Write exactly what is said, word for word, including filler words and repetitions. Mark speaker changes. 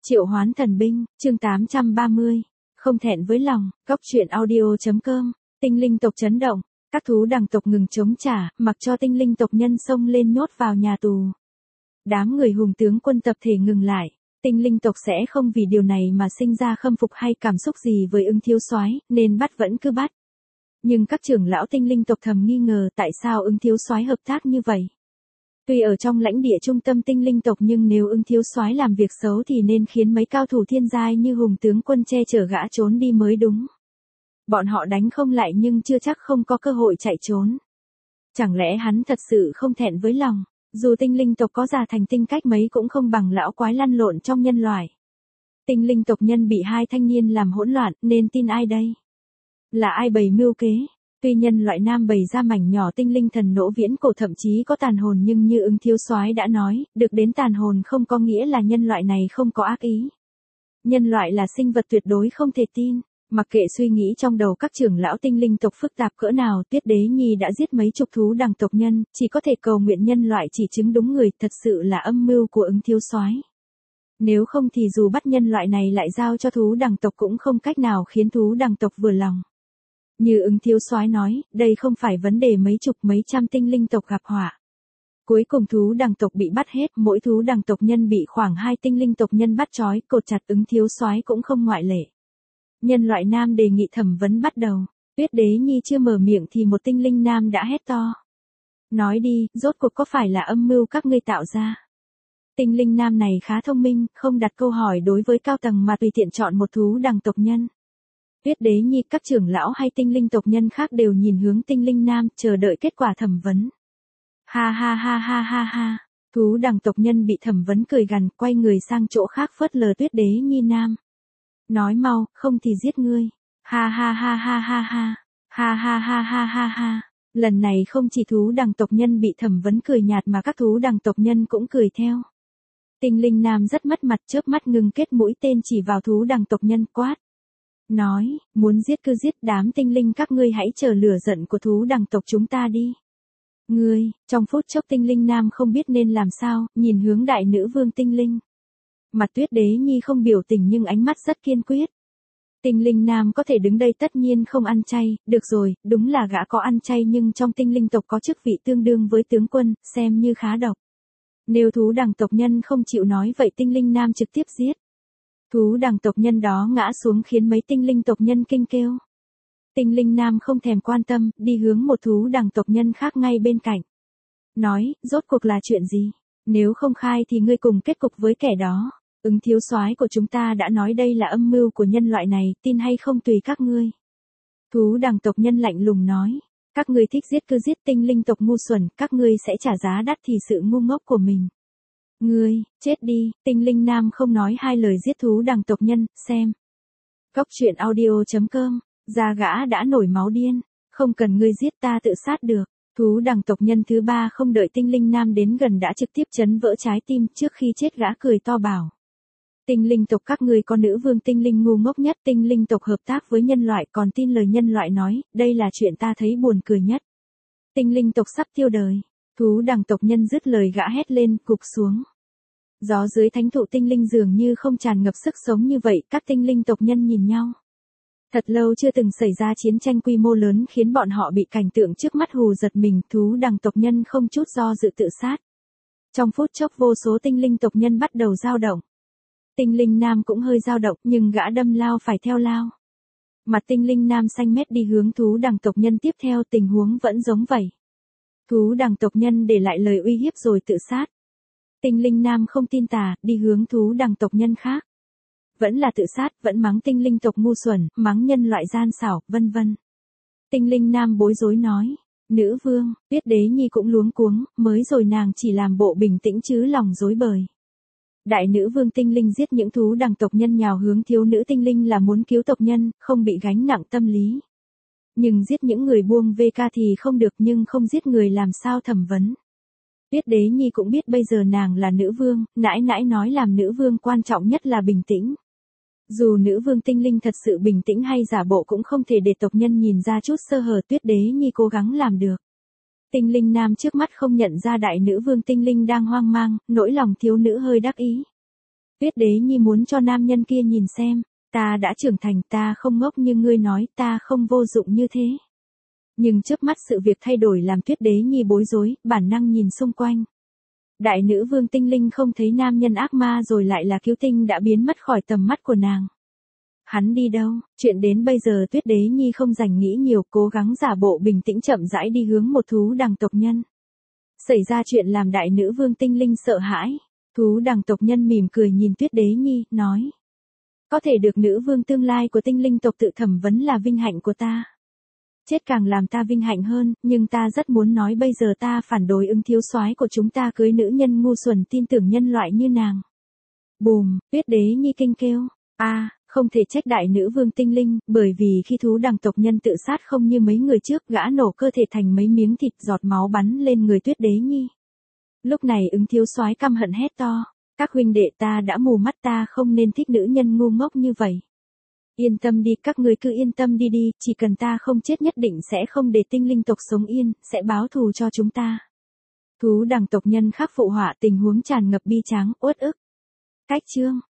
Speaker 1: Triệu hoán thần binh, chương tám trăm ba mươi. Không thẹn với lòng, góc truyện audio.com, tinh linh tộc chấn động, các thú đẳng tộc ngừng chống trả, mặc cho tinh linh tộc nhân xông lên nhốt vào nhà tù. Đám người hùng tướng quân tập thể ngừng lại, tinh linh tộc sẽ không vì điều này mà sinh ra khâm phục hay cảm xúc gì với Ưng Thiếu Soái, nên bắt vẫn cứ bắt. Nhưng các trưởng lão tinh linh tộc thầm nghi ngờ tại sao Ưng Thiếu Soái hợp tác như vậy. Tuy ở trong lãnh địa trung tâm tinh linh tộc nhưng nếu Ưng Thiếu Soái làm việc xấu thì nên khiến mấy cao thủ thiên giai như hùng tướng quân che chở gã trốn đi mới đúng. Bọn họ đánh không lại nhưng chưa chắc không có cơ hội chạy trốn. Chẳng lẽ hắn thật sự không thẹn với lòng, dù tinh linh tộc có già thành tinh cách mấy cũng không bằng lão quái lăn lộn trong nhân loại. Tinh linh tộc nhân bị hai thanh niên làm hỗn loạn nên tin ai đây? Là ai bày mưu kế? Tuy nhân loại nam bày ra mảnh nhỏ tinh linh thần nỗ viễn cổ thậm chí có tàn hồn nhưng như Ưng Thiếu Soái đã nói, được đến tàn hồn không có nghĩa là nhân loại này không có ác ý. Nhân loại là sinh vật tuyệt đối không thể tin. Mặc kệ suy nghĩ trong đầu các trưởng lão tinh linh tộc phức tạp cỡ nào, Tuyết Đế Nhi đã giết mấy chục thú đẳng tộc nhân, chỉ có thể cầu nguyện nhân loại chỉ chứng đúng người, thật sự là âm mưu của Ưng Thiếu Soái. Nếu không thì dù bắt nhân loại này lại giao cho thú đẳng tộc cũng không cách nào khiến thú đẳng tộc vừa lòng. Như Ưng Thiếu Soái nói, đây không phải vấn đề mấy chục mấy trăm tinh linh tộc gặp họa. Cuối cùng thú đẳng tộc bị bắt hết, mỗi thú đẳng tộc nhân bị khoảng hai tinh linh tộc nhân bắt trói, cột chặt. Ưng Thiếu Soái cũng không ngoại lệ. Nhân loại nam đề nghị thẩm vấn bắt đầu. Tuyết Đế Nhi chưa mở miệng thì một tinh linh nam đã hét to. Nói đi, rốt cuộc có phải là âm mưu các ngươi tạo ra? Tinh linh nam này khá thông minh, không đặt câu hỏi đối với cao tầng mà tùy tiện chọn một thú đẳng tộc nhân. Tuyết Đế Nhi, các trưởng lão hay tinh linh tộc nhân khác đều nhìn hướng tinh linh nam, chờ đợi kết quả thẩm vấn. Ha ha ha ha ha ha, thú đẳng tộc nhân bị thẩm vấn cười gằn, quay người sang chỗ khác phớt lờ Tuyết Đế Nhi nam. Nói mau, không thì giết ngươi. Ha ha ha ha ha ha, ha ha ha ha ha ha. Lần này không chỉ thú đẳng tộc nhân bị thẩm vấn cười nhạt mà các thú đẳng tộc nhân cũng cười theo. Tinh linh nam rất mất mặt, chớp mắt ngừng kết mũi tên chỉ vào thú đẳng tộc nhân quát. Nói, muốn giết cứ giết, đám tinh linh các ngươi hãy chờ lửa giận của thú đẳng tộc chúng ta đi. Ngươi, trong phút chốc tinh linh nam không biết nên làm sao, nhìn hướng đại nữ vương tinh linh. Mặt Tuyết Đế Nhi không biểu tình nhưng ánh mắt rất kiên quyết. Tinh linh nam có thể đứng đây tất nhiên không ăn chay, được rồi, đúng là gã có ăn chay nhưng trong tinh linh tộc có chức vị tương đương với tướng quân, xem như khá độc. Nếu thú đẳng tộc nhân không chịu nói vậy tinh linh nam trực tiếp giết. Thú đẳng tộc nhân đó ngã xuống khiến mấy tinh linh tộc nhân kinh kêu. Tinh linh nam không thèm quan tâm, đi hướng một thú đẳng tộc nhân khác ngay bên cạnh. Nói, rốt cuộc là chuyện gì? Nếu không khai thì ngươi cùng kết cục với kẻ đó. Ưng Thiếu Soái của chúng ta đã nói đây là âm mưu của nhân loại này, tin hay không tùy các ngươi. Thú đẳng tộc nhân lạnh lùng nói. Các ngươi thích giết cứ giết, tinh linh tộc ngu xuẩn, các ngươi sẽ trả giá đắt thì sự ngu ngốc của mình. Ngươi, chết đi, tinh linh nam không nói hai lời giết thú đẳng tộc nhân, xem. Góc truyện audio.com, da gã đã nổi máu điên, không cần ngươi giết ta tự sát được. Thú đẳng tộc nhân thứ ba không đợi tinh linh nam đến gần đã trực tiếp chấn vỡ trái tim, trước khi chết gã cười to bảo. Tinh linh tộc các ngươi có nữ vương tinh linh ngu ngốc nhất, tinh linh tộc hợp tác với nhân loại còn tin lời nhân loại nói, đây là chuyện ta thấy buồn cười nhất. Tinh linh tộc sắp tiêu đời. Thú đẳng tộc nhân dứt lời gã hét lên, cục xuống. Gió dưới thánh thụ tinh linh dường như không tràn ngập sức sống như vậy, các tinh linh tộc nhân nhìn nhau. Thật lâu chưa từng xảy ra chiến tranh quy mô lớn khiến bọn họ bị cảnh tượng trước mắt hù giật mình, thú đẳng tộc nhân không chút do dự tự sát. Trong phút chốc vô số tinh linh tộc nhân bắt đầu dao động. Tinh linh nam cũng hơi dao động nhưng gã đâm lao phải theo lao. Mặt tinh linh nam xanh mét đi hướng thú đẳng tộc nhân tiếp theo, tình huống vẫn giống vậy. Thú đẳng tộc nhân để lại lời uy hiếp rồi tự sát. Tinh linh nam không tin tà, đi hướng thú đẳng tộc nhân khác. Vẫn là tự sát, vẫn mắng tinh linh tộc ngu xuẩn, mắng nhân loại gian xảo, vân vân. Tinh linh nam bối rối nói, nữ vương, Tuyết Đế Nhi cũng luống cuống, mới rồi nàng chỉ làm bộ bình tĩnh chứ lòng rối bời. Đại nữ vương tinh linh giết những thú đẳng tộc nhân nhào hướng thiếu nữ tinh linh là muốn cứu tộc nhân, không bị gánh nặng tâm lý. Nhưng giết những người buông vê ca thì không được, nhưng không giết người làm sao thẩm vấn. Tuyết Đế Nhi cũng biết bây giờ nàng là nữ vương, nãi nãi nói làm nữ vương quan trọng nhất là bình tĩnh. Dù nữ vương tinh linh thật sự bình tĩnh hay giả bộ cũng không thể để tộc nhân nhìn ra chút sơ hở, Tuyết Đế Nhi cố gắng làm được. Tinh linh nam trước mắt không nhận ra đại nữ vương tinh linh đang hoang mang, nỗi lòng thiếu nữ hơi đắc ý. Tuyết đế nhi muốn cho nam nhân kia nhìn xem, ta đã trưởng thành, ta không ngốc như ngươi nói, ta không vô dụng như thế. Nhưng chớp mắt sự việc thay đổi làm Tuyết đế nhi bối rối, bản năng nhìn xung quanh. Đại nữ vương tinh linh không thấy nam nhân ác ma rồi lại là cứu tinh đã biến mất khỏi tầm mắt của nàng. Hắn đi đâu? Chuyện đến bây giờ Tuyết đế nhi không dành nghĩ nhiều, cố gắng giả bộ bình tĩnh chậm rãi đi hướng một thú đằng tộc nhân. Xảy ra chuyện làm đại nữ vương tinh linh sợ hãi. Thú đằng tộc nhân mỉm cười nhìn Tuyết đế nhi, nói. Có thể được nữ vương tương lai của tinh linh tộc tự thẩm vấn là vinh hạnh của ta. Chết càng làm ta vinh hạnh hơn, nhưng ta rất muốn nói bây giờ ta phản đối ứng thiếu soái của chúng ta cưới nữ nhân ngu xuẩn tin tưởng nhân loại như nàng. Bùm, Tuyết đế nhi kinh kêu. A, à, không thể trách đại nữ vương tinh linh, bởi vì khi thú đằng tộc nhân tự sát không như mấy người trước, gã nổ cơ thể thành mấy miếng thịt, giọt máu bắn lên người Tuyết đế nhi. Lúc này ứng thiếu soái căm hận hét to. Các huynh đệ, ta đã mù mắt, ta không nên thích nữ nhân ngu ngốc như vậy. Yên tâm đi, các ngươi cứ yên tâm đi đi, chỉ cần ta không chết nhất định sẽ không để tinh linh tộc sống yên, sẽ báo thù cho chúng ta. Thú đằng tộc nhân khắc phụ họa, tình huống tràn ngập bi tráng, uất ức. Cách chương